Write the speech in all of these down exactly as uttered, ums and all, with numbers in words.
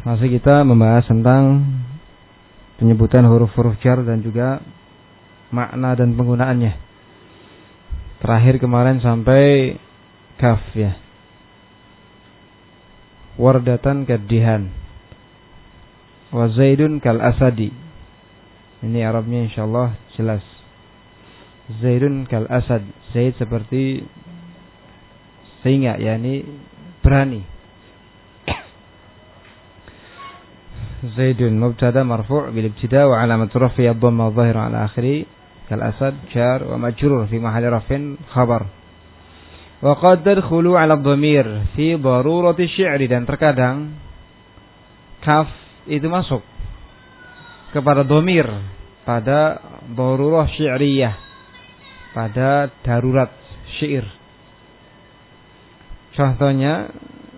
Masih kita membahas tentang penyebutan huruf-huruf jar dan juga makna dan penggunaannya. Terakhir kemarin sampai kaf ya. Wardatan kaddihan. Wa Zaidun kal asadi. Ini Arabnya insyaallah jelas. Zaidun kal asad. Zaid seperti singa, yakni berani. Zaidun mubtada marfu' bil ibtida wa alamat rafi ad-dhamma adh-dhahira ala akhiri kal asad jar wa majrur fi mahalli raf'in khabar. Wa qad tadkhulu ala ad-dhamir fi darurati syi'ri, dan terkadang kaf itu masuk kepada dhamir pada darurah syi'riyah, pada darurat syair. Contohnya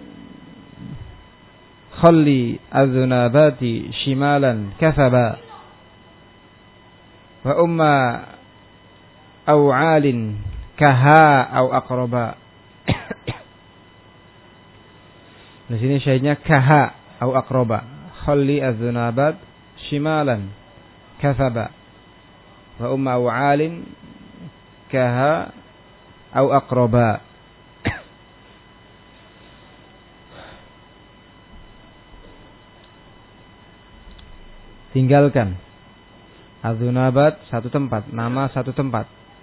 khalli adh-dhunabati shimalan kathaba wa umma aw'alin kaha aw aqraba. Di sini syai'nya kaha aw aqraba. Khalli adh-dhunabat shimalan kathaba wa umma aw'alin kaha aw aqraba. Tinggalkan. Adzunabat satu tempat, nama satu tempat.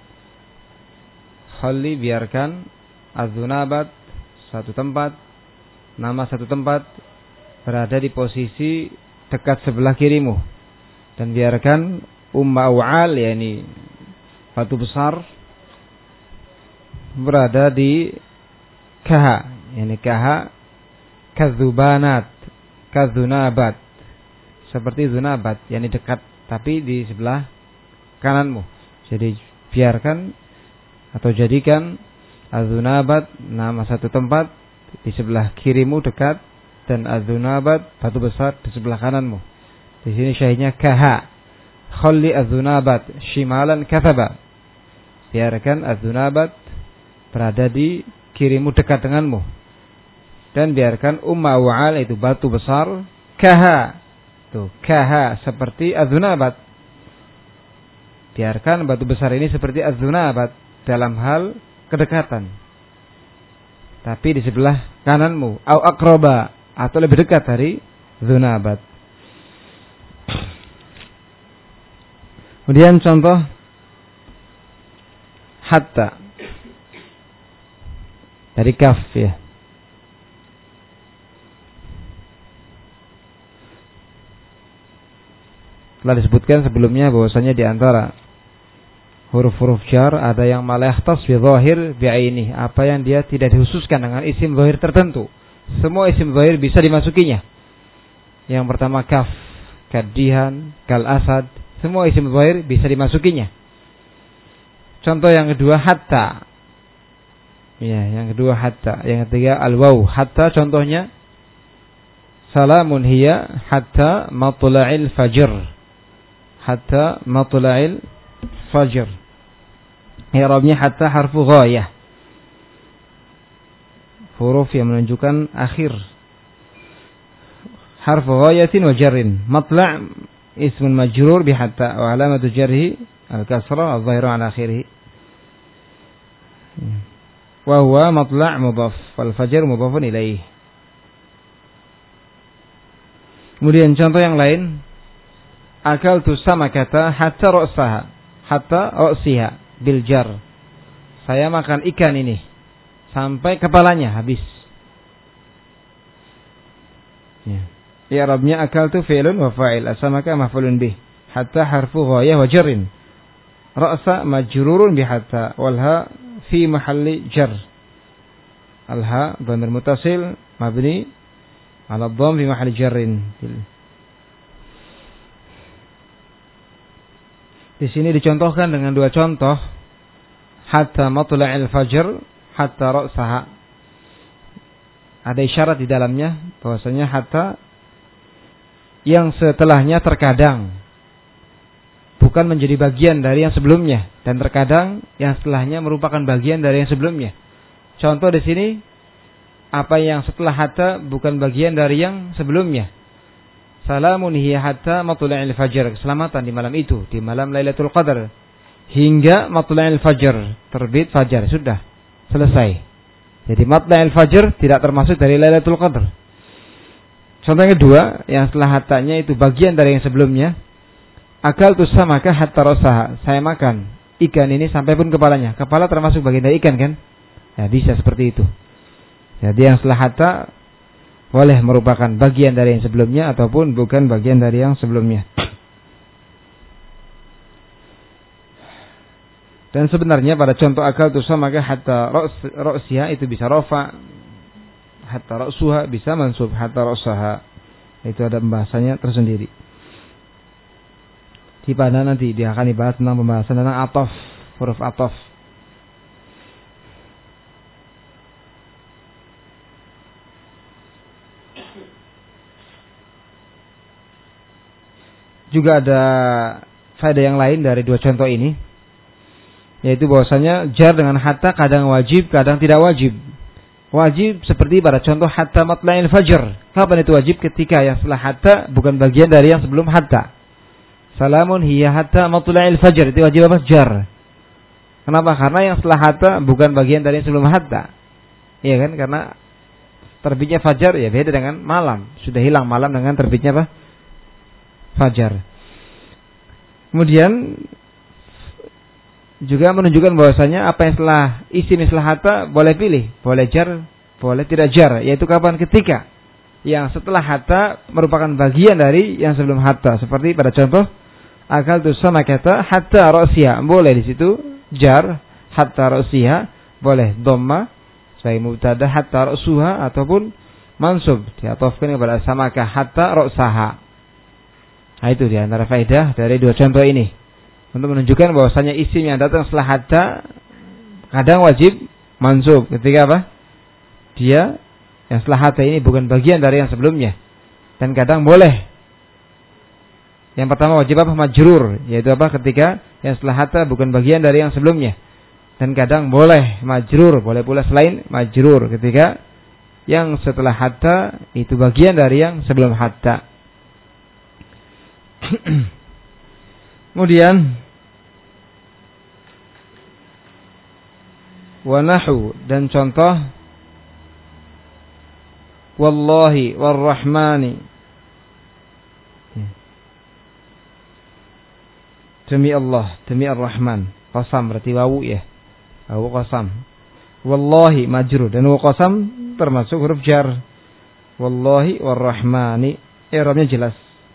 Khalli biarkan. Adzunabat satu tempat, nama satu tempat, berada di posisi dekat sebelah kirimu. Dan biarkan umma wa'al, yakni batu besar, berada di kaha, yakni kaha kadzubanat, kadzunabat, seperti zunabat, yakni dekat tapi di sebelah kananmu. Jadi biarkan atau jadikan azunabat nama satu tempat di sebelah kirimu dekat, dan azunabat batu besar di sebelah kananmu. Di sini syahidnya kaha. Khalli azunabat shimalan kathaba. Biarkan azunabat berada di kirimu dekat denganmu, dan biarkan umma wa'al, itu batu besar, kaha. Tuh, kaha seperti adzunabat. Biarkan batu besar ini seperti adzunabat dalam hal kedekatan, tapi di sebelah kananmu, au aqraba, atau lebih dekat dari dzunabat. Kemudian contoh hatta dari kaf ya. Telah disebutkan sebelumnya bahwasanya di antara huruf-huruf jar ada yang la yakhtas bi dhahir bi'aini, apa yang dia tidak dikhususkan dengan isim zahir tertentu. Semua isim zahir bisa dimasukinya. Yang pertama kaf, kaddihan, kal asad, semua isim zahir bisa dimasukinya. Contoh yang kedua hatta. Ya, yang kedua hatta. Yang ketiga al-waw. Hatta contohnya salamun hiya hatta matla'il fajr. Hatta matla'il fajr. I'rabnya hatta harfu ghayah. Huruf yang menunjukkan akhir. Harfu ghayatin wa jarrin. Matla' ismun majrur bi hatta wa alamatu jarhi al-kasra adh-dhahira ala akhirih. Wa huwa matla' mudhaf wal fajr mudhafun ilaih. Kemudian contoh yang lain, akaltu samakata hatta ra'saha, hatta ra'siha bil jar. Saya makan ikan ini sampai kepalanya habis. Ya. I'rabnya akaltu fi'lun wa fa'il, asamaka maf'ulun bih, hatta harfu ghayah wa jarrin. Ra'sa majrurun bi hatta wal ha fi mahalli jar. Al ha dhamir muttasil mabni ala dhamm fi mahalli jarrin. Di sini dicontohkan dengan dua contoh, hatta matla'il fajr, hatta ra'saha. Ada isyarat di dalamnya bahwasanya hatta yang setelahnya terkadang bukan menjadi bagian dari yang sebelumnya, dan terkadang yang setelahnya merupakan bagian dari yang sebelumnya. Contoh di sini, apa yang setelah hatta bukan bagian dari yang sebelumnya. Salamun hiya hatta matla'il fajr. Keselamatan di malam itu, di malam Lailatul Qadar. Hingga matla'il fajr, terbit fajar. Sudah, selesai. Jadi matla'il fajr tidak termasuk dari Lailatul Qadar. Contoh yang kedua, yang setelah hatanya itu bagian dari yang sebelumnya. Akal tu samaka hatta rasaha. Saya makan ikan ini sampai pun kepalanya. Kepala termasuk bagian dari ikan kan? Ya, bisa seperti itu. Jadi yang setelah hatta boleh merupakan bagian dari yang sebelumnya ataupun bukan bagian dari yang sebelumnya. Dan sebenarnya pada contoh akal tu samaka hatta ra'siha itu bisa rafa, hatta ra'suha bisa mansub, hatta ra'saha. Itu ada pembahasannya tersendiri. Di pada nanti dia akan dibahas tentang pembahasan tentang ataf, huruf ataf. Juga ada faedah yang lain dari dua contoh ini, yaitu bahwasanya jar dengan hatta kadang wajib, kadang tidak wajib. Wajib seperti pada contoh hatta matla'il fajr. Kapan itu wajib? Ketika yang setelah hatta bukan bagian dari yang sebelum hatta. Salamun hiya hatta matla'il fajr, itu wajib apa? Jar. Kenapa? Karena yang setelah hatta bukan bagian dari yang sebelum hatta. Iya kan? Karena terbitnya fajar ya beda dengan malam. Sudah hilang malam dengan terbitnya apa? Fajar. Kemudian juga menunjukkan bahwasanya apa yang setelah isim setelah hatta boleh pilih, boleh jar, boleh tidak jar. Yaitu kapan? Ketika yang setelah hatta merupakan bagian dari yang sebelum hatta. Seperti pada contoh akal tu sama kata hatta ra'siha, boleh di situ jar hatta ra'siha, boleh dhamma sebagai mubtada hatta ra'suha ataupun mansub diatofkan kepada samaka hatta ra'saha. Nah, itu di antara faedah dari dua contoh ini untuk menunjukkan bahwasanya isim yang datang setelah hatta kadang wajib mansub ketika apa? Dia yang setelah hatta ini bukan bagian dari yang sebelumnya, dan kadang boleh. Yang pertama wajib apa? Majrur, yaitu apa? Ketika yang setelah hatta bukan bagian dari yang sebelumnya, dan kadang boleh majrur, boleh pula selain majrur ketika yang setelah hatta itu bagian dari yang sebelum hatta. Kemudian wa nahu, dan contoh wallahi warrahmani, demi Allah, demi Ar-Rahman. Qasam berarti wawu ya, wawu qasam. Wallahi majrur, dan wawu qasam termasuk huruf jar. Wallahi warrahmani, i'rabnya jelas.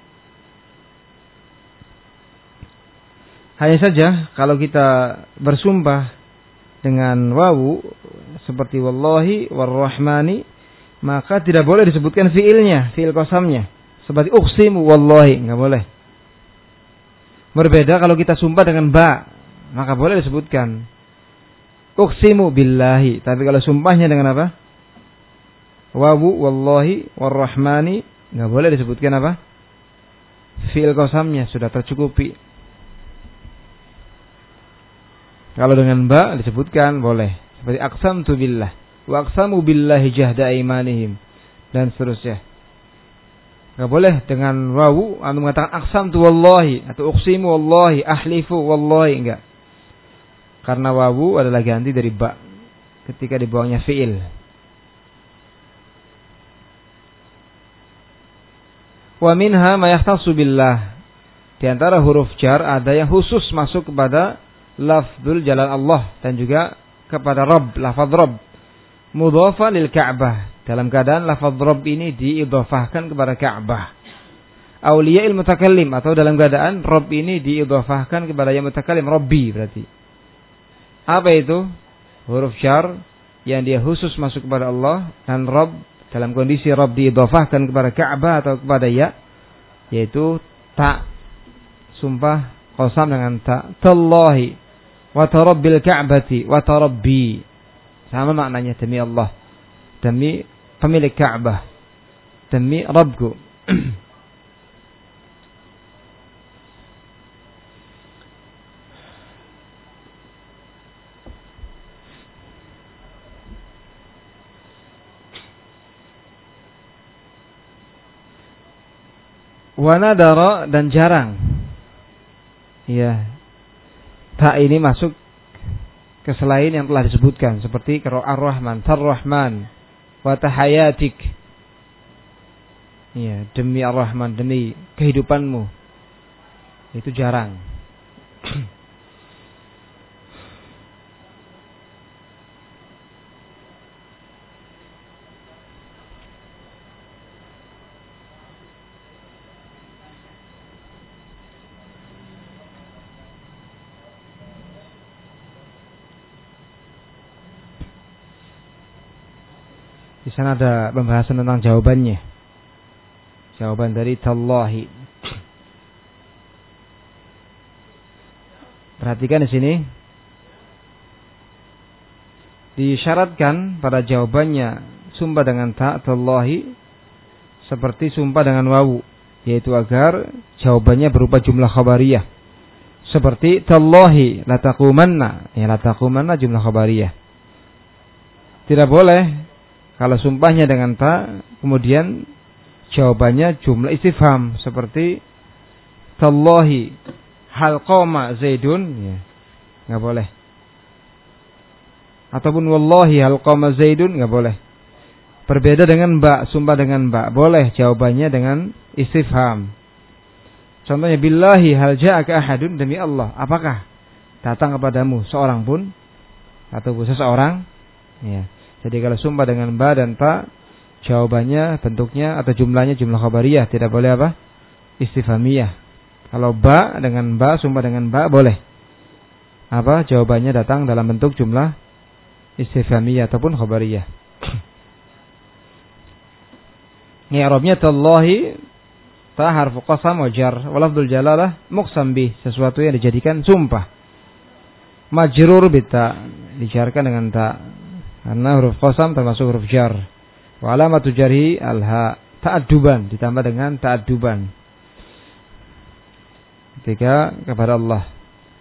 Hanya saja kalau kita bersumpah dengan wawu seperti wallahi warrahmani, maka tidak boleh disebutkan fiilnya, fiil qasamnya. Seperti uqsimu wallahi, enggak boleh. Berbeda kalau kita sumpah dengan ba, maka boleh disebutkan uqsimu billahi. Tapi kalau sumpahnya dengan apa? Wawu wallahi warrahmani, enggak boleh disebutkan apa? Fiil qasamnya, sudah tercukupi. Kalau dengan ba disebutkan boleh. Seperti aqsamtu billah wa aqsamu billahi jahda aimanihim, dan seterusnya. Enggak boleh dengan wawu antum mengatakan aqsamtu wallahi atau uqsimu wallahi, ahlifu wallahi, enggak. Karena wawu adalah ganti dari ba ketika di bawahnya fiil. Wa minha ma yahtassu billah. Di antara huruf jar ada yang khusus masuk kepada lafzul jalal Allah dan juga kepada Rabb, lafaz Rabb. Mudhafa lil Ka'bah, dalam keadaan lafaz Rabb ini diidhafahkan kepada Ka'bah. Auliya'il mutakallim, atau dalam keadaan Rabb ini diidhafahkan kepada yang mutakallim, Rabbi berarti. Apa itu? Huruf jar yang dia khusus masuk kepada Allah dan Rabb, dalam kondisi Rabb diidhafahkan kepada Ka'bah atau kepada ya, yaitu ta, sumpah qasam dengan ta, tallahi wa tarabbil ka'bati wa tarabbi, sama maknanya, demi Allah, demi pemilik Ka'bah, demi Rabbku. Wa nadara dan jarang. Ya. Ta ini masuk ke selain yang telah disebutkan seperti Ar-Rahman, Tar-Rahman, wa tahayatik. Ya, demi Ar-Rahman, demi kehidupanmu. Itu jarang. Di sana ada pembahasan tentang jawabannya. Jawaban dari tallahi. Perhatikan di sini. Disyaratkan pada jawabannya sumpah dengan ta tallahi seperti sumpah dengan wawu, yaitu agar jawabannya berupa jumlah khabariyah. Seperti tallahi la taqumanna, ya la taqumanna jumlah khabariyah. Tidak boleh kalau sumpahnya dengan ta, kemudian jawabannya jumlah istifham seperti tallahi hal qama zaidun, ya, nggak boleh. Ataupun wallahi hal qama zaidun, nggak boleh. Berbeda dengan ba, sumpah dengan ba, boleh jawabannya dengan istifham. Contohnya billahi hal ja'aka ahadun, demi Allah, apakah datang kepadamu seorang pun atau seseorang, ya. Jadi kalau sumpah dengan ba dan ta, jawabannya bentuknya atau jumlahnya jumlah khabariyah, tidak boleh apa? Istifhamiyah. Kalau ba dengan ba, sumpah dengan ba, boleh. Apa? Jawabannya datang dalam bentuk jumlah istifhamiyah ataupun khabariyah. I'rabnya tallahi ta harfu qasam wa jar wa lafdzul jalalah muqsam bih, sesuatu yang dijadikan sumpah. Majrur bita, dijarkan dengan ta. Karena huruf qasam termasuk huruf jar. Wa alamatu jarhi al-ha, ta'adduban, ditambah dengan ta'adduban. Ketika kepada Allah.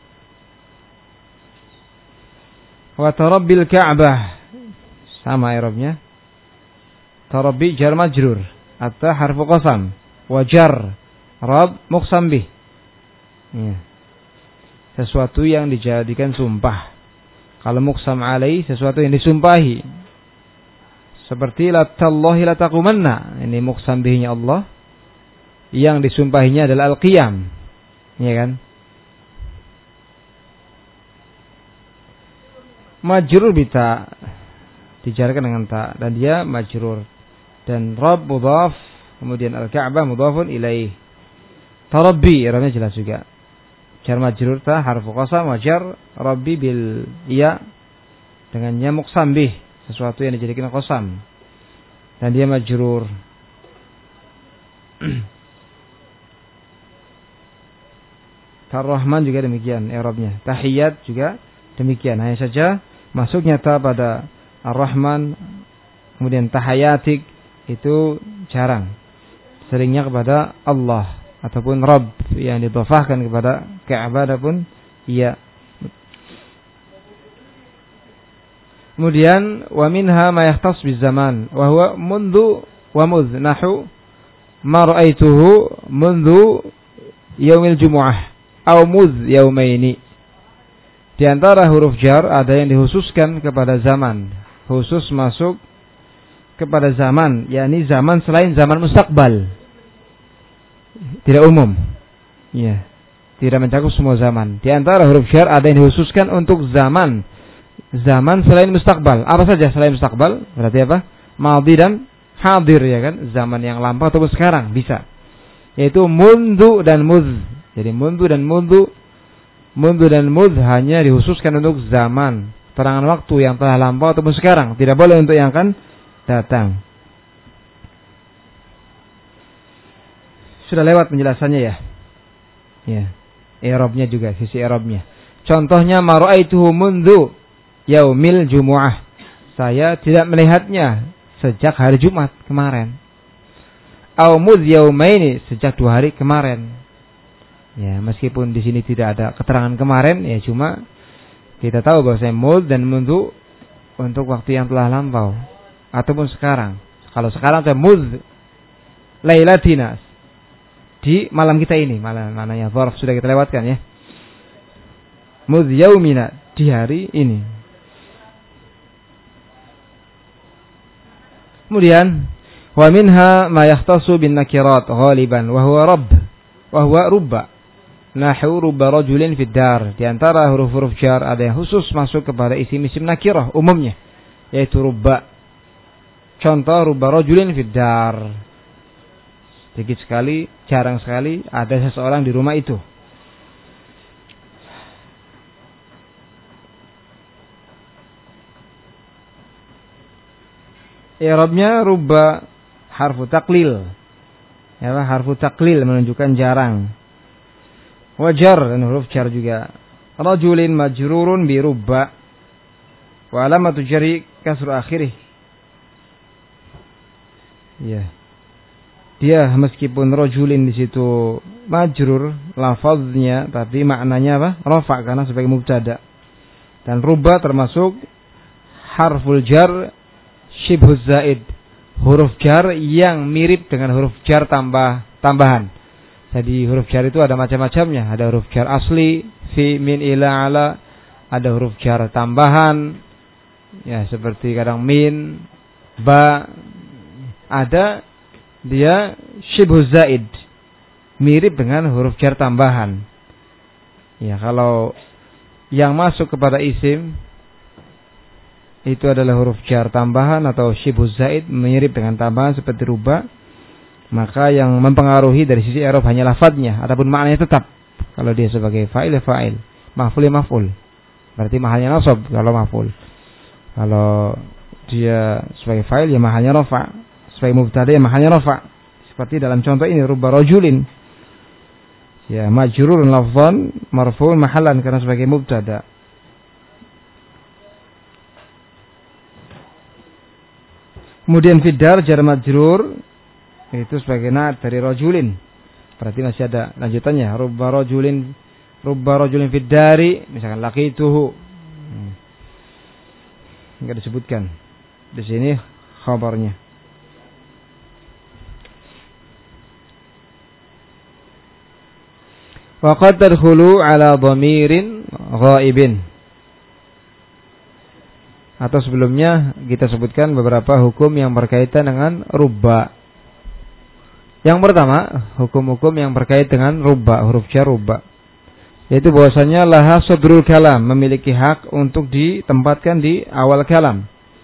Wa tarabbil ka'bah, sama i'rabnya. Tarabbi jar majrur, atta harfu qasam, wa jar rab muqsam bih. Ya. Sesuatu yang dijadikan sumpah. Kalau muqsam alaih, sesuatu yang disumpahi. Seperti la tallahi la taqumanna, ini muqsam bihnya Allah. Yang disumpahinya adalah al-qiyam. Ya kan? Majrur bita, dijarkan dengan ta, dan dia majrur. Dan Rabb mudhaf, kemudian al-Ka'bah mudhafun ilaih. Tarabbi, iranya jelas juga. Jar majrur ta harfu qasam wa jar rabbi bil ya, dengannya muqsam bih, sesuatu yang dijadikan qasam. Dan dia majrur. Tar-Rahman juga demikian i'rabnya. Tahiyat juga demikian. Hanya saja masuknya ta pada Ar-Rahman, kemudian tahayatik itu jarang. Seringnya kepada Allah ataupun Rabb yang didhafahkan kepada Ka'bah ataupun iya. Kemudian wa minha ma yahtas bizaman wa huwa mundu wa mudh nahu ma ra'aituhu mundu yaumil jumu'ah aw mudh yaumaini. Di antara huruf jar ada yang dikhususkan kepada zaman, khusus masuk kepada zaman, yakni zaman selain zaman mustaqbal. Tidak umum. Ya. Tidak mencakup semua zaman. Di antara huruf jar ada yang dikhususkan untuk zaman. Zaman selain mustaqbal. Apa saja selain mustaqbal? Berarti apa? Madhi dan hadir, ya kan? Zaman yang lampau ataupun sekarang bisa. Yaitu mundu dan mudh. Jadi mundu dan mudhu, mundu dan mudh hanya dikhususkan untuk zaman, terangan waktu yang telah lampau ataupun sekarang. Tidak boleh untuk yang akan datang. Sudah lewat penjelasannya ya. Ya. I'rabnya juga, sisi i'rabnya. Contohnya ma ra'aituhu mundu yaumil jumu'ah. Saya tidak melihatnya sejak hari Jumat kemarin. Au mudh yaumaini, sejak dua hari kemarin. Ya, meskipun di sini tidak ada keterangan kemarin, ya cuma kita tahu bahwa mudh dan mundu untuk waktu yang telah lampau ataupun sekarang. Kalau sekarang saya mudh lailatina, di malam kita ini. Malam mananya dzarf sudah kita lewatkan ya. Mudh yaumina, di hari ini. Kemudian wa minha ma yahtassu bin nakirat ghaliban wa huwa rabb wa huwa rubba. Nahu rubba rajulin fid dar. Di antara huruf-huruf jar ada yang khusus masuk kepada isim-isim nakirah umumnya, yaitu rubba. Contoh rubba rajulin fid dar. Sedikit sekali, jarang sekali ada seseorang di rumah itu. I'rabnya rubba harfu taklil. Ya, harfu taklil menunjukkan jarang. Wajar dan huruf jar juga. Rajulin majrurun bi rubba. Wa alamatu jarri kasru akhirih. Ya. Dia meskipun rajulin di situ majrur lafaznya, tapi maknanya apa? Rafa, karena sebagai mubtada. Dan rubba termasuk harful jar syibhuz zaid, huruf jar yang mirip dengan huruf jar tambah tambahan. Jadi huruf jar itu ada macam-macamnya. Ada huruf jar asli, fi, min, ila, ala. Ada huruf jar tambahan, ya seperti kadang min, ba. Ada dia syibhuz zaid, mirip dengan huruf jar tambahan. Ya, kalau yang masuk kepada isim itu adalah huruf jar tambahan atau syibhuz zaid, mirip dengan tambahan seperti rubba, maka yang mempengaruhi dari sisi i'rab hanya lafadznya, adapun maknanya tetap. Kalau dia sebagai fa'il ya fa'il, maf'ul ya maf'ul. Berarti mahalnya nasab kalau maf'ul. Kalau dia sebagai fa'il ya mahalnya rafa'. Sebagai mubtada ya mahalnya rafa'. Seperti dalam contoh ini rubba rajulin. Ya, majrurun lafzan marfu'un mahallan, karena sebagai mubtada. Kemudian fiddar jar majrur itu sebagai na'at dari rajulin. Berarti masih ada lanjutannya. Rubba rajulin rubba rajulin fiddari, misalkan laqituhu. Hmm. Enggak disebutkan. Di sini khabarnya. Wa qad tadkhulu ala dhamirin ghaibin. Atau sebelumnya kita sebutkan beberapa hukum yang berkaitan dengan rubba. Yang pertama, hukum-hukum yang berkait dengan rubba, huruf jar rubba. Yaitu bahwasanya laha sadrul kalam, memiliki hak untuk ditempatkan di awal kalam.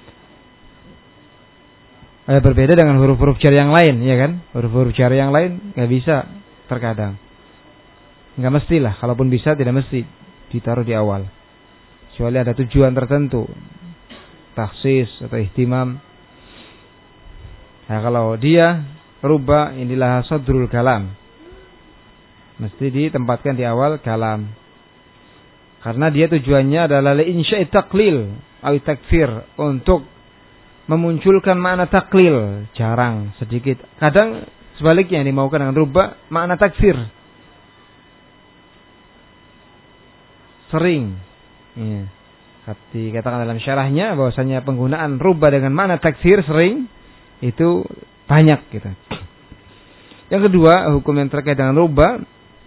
Ada berbeda dengan huruf-huruf jar yang lain, ya kan? Huruf-huruf jar yang lain enggak bisa terkadang. Enggak mestilah, kalaupun bisa tidak mesti ditaruh di awal. Kecuali ada tujuan tertentu, takhsis atau ihtimam. Nah, kalau dia rubba, inilah sadrul kalam, mesti ditempatkan di awal kalam. Karena dia tujuannya adalah insya'i taklil atau takfir, untuk memunculkan makna taklil, jarang, sedikit. Kadang sebaliknya yang dimaukan dengan rubba, makna takfir. Sering, ya. Dikatakan dalam syarahnya bahwasanya penggunaan rubba dengan makna takfir sering, itu banyak gitu. Yang kedua, hukum yang terkait dengan rubba,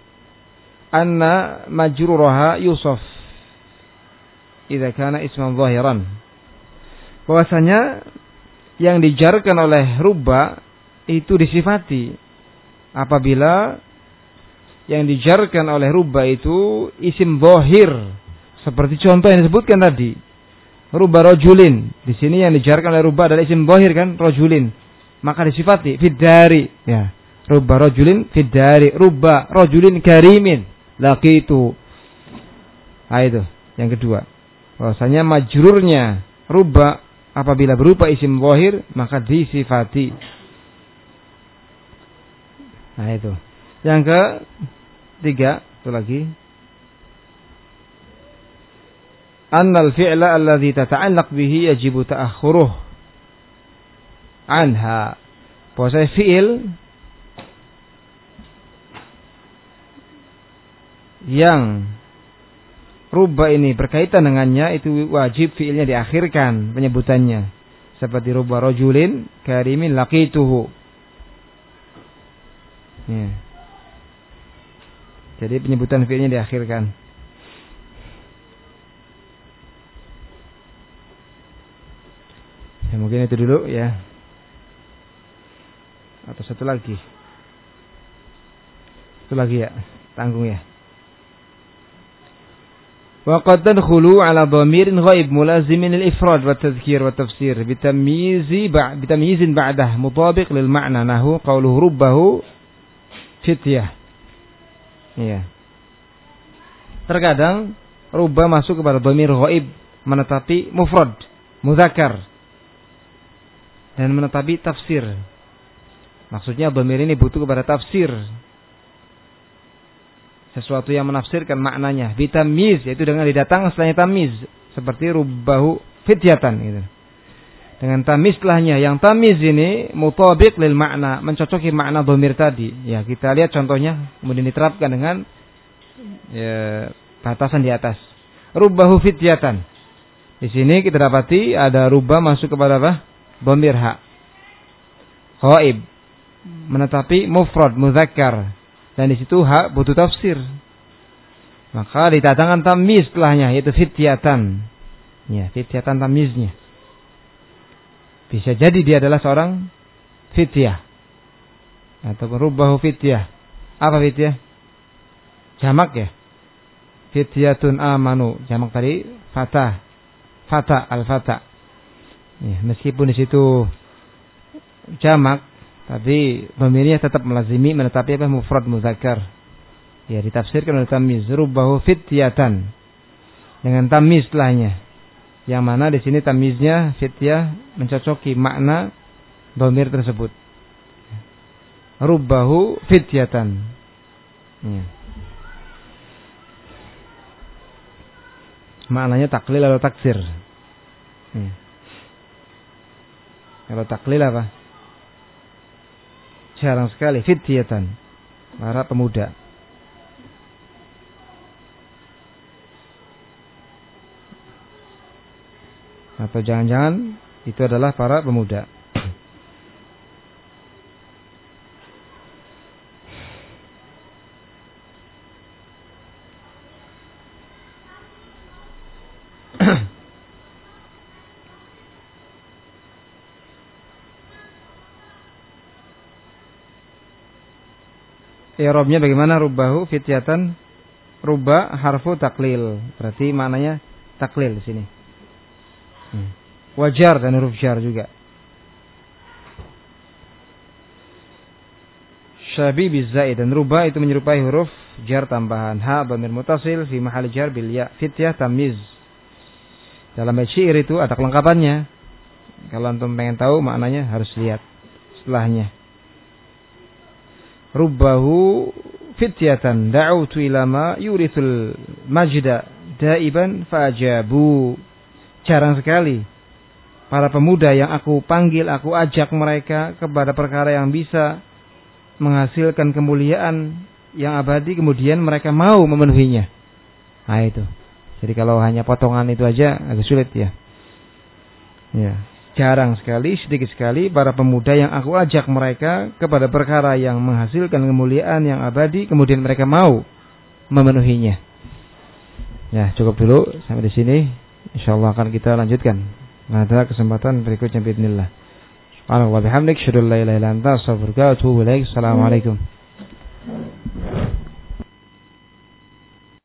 anna majruraha yusaf idza kana isman zahiran. Bahwasanya yang dijarkan oleh rubba itu disifati apabila yang dijarkan oleh rubba itu isim zahir, seperti contoh yang disebutkan tadi, rubba rajulin. Di sini yang dijarkan oleh rubba adalah isim zahir kan, rajulin, maka disifati fiddari, ya, rubba rajulin fiddari, rubba rajulin karimin laqitu. Nah, itu yang kedua, bahwasanya majrurnya rubba apabila berupa isim zahir maka disifati. Nah, itu yang ke tiga, itu lagi. Annal fi'la alladhi tata'allaq bihi yajibu ta'akhuruh anha. Bahwa fi'il yang rubba ini berkaitan dengannya itu wajib fi'ilnya diakhirkan penyebutannya. Seperti rubba rajulin karimin laqituhu. Ya. Jadi penyebutan fi'ilnya diakhirkan. Ya, mungkin itu dulu ya. Atau satu lagi. Satu lagi ya, tanggung ya. Wa qad tadkhulu ala dhamirin ghaib mulazimin al-ifrad wa tadhkir wa tafsir bitamyizi ba'd bitamyizin ba'dah mutabiq lil ma'na nahu qawluhu rubbahu fityah. Iya. Terkadang rubba masuk kepada dhamir ghaib menetapi mufrad, mudzakkar dan menetapi tafsir. Maksudnya dhamir ini butuh kepada tafsir. Sesuatu yang menafsirkan maknanya. Bitamyiz, yaitu dengan didatang setelahnya tamyiz. Seperti rubbahu fityatan. Gitu. Dengan tamyiz setelahnya. Yang tamyiz ini mutabiq lil makna. Mencocoki makna dhamir tadi. Ya, kita lihat contohnya. Kemudian diterapkan dengan ya, batasan di atas. Rubbahu fityatan. Di sini kita dapati ada rubba masuk kepada apa? Dhamir ha. Ghaib. Menetapi mufrad, mudzakkar. Dan di situ hak butuh tafsir. Maka didatangkan tamyiz setelahnya, yaitu fityatan. Ya, fityatan tamyiznya. Bisa jadi dia adalah seorang fityah. Atau rubbahu fityah. Apa fityah? Jamak ya. Fityatun amanu. Jamak tadi fata. Fata, al-fata. Ya, meskipun di situ jamak, tapi dhamirnya tetap melazimi menetapi apa mufrad mudzakkar. Ya, ditafsirkan oleh tamyiz rubbahu fityatan dengan tamyiz setelahnya. Yang mana di sini tamyiznya fityah mencocoki makna dhamir tersebut. Rubbahu fityatan. Ya. Maknanya taklil atau taksir. Ya. Kalau taklil apa? Jarang sekali fityatan, para pemuda. Atau jangan-jangan itu adalah para pemuda. I'rabnya bagaimana? Rubbahu fityatan. Rubba harfu taklil. Berarti maknanya taklil di sini. Hmm. Wajar dan huruf jar juga. Syabi bizaid, dan rubba itu menyerupai huruf jar tambahan. Ha dhamir mutasil fi mahali jar bil ya. Fityah tamyiz. Dalam bait syair itu ada kelengkapannya. Kalau antum pengen tahu maknanya harus lihat setelahnya. Rubbahu fityatan da'utu ila ma yurithul majda daiban fajabu. Jarang sekali para pemuda yang aku panggil, aku ajak mereka kepada perkara yang bisa menghasilkan kemuliaan yang abadi, kemudian mereka mau memenuhinya. Nah itu. Jadi kalau hanya potongan itu aja agak sulit ya. Ya. Jarang sekali, sedikit sekali para pemuda yang aku ajak mereka kepada perkara yang menghasilkan kemuliaan yang abadi, kemudian mereka mau memenuhinya. Ya, cukup dulu sampai di sini. Insyaallah akan kita lanjutkan pada kesempatan berikutnya bismillah. Subhanallah wa bihamdik, asyhadu an la ilaha illa anta, astaghfiruka wa atubu ilaik. Assalamualaikum.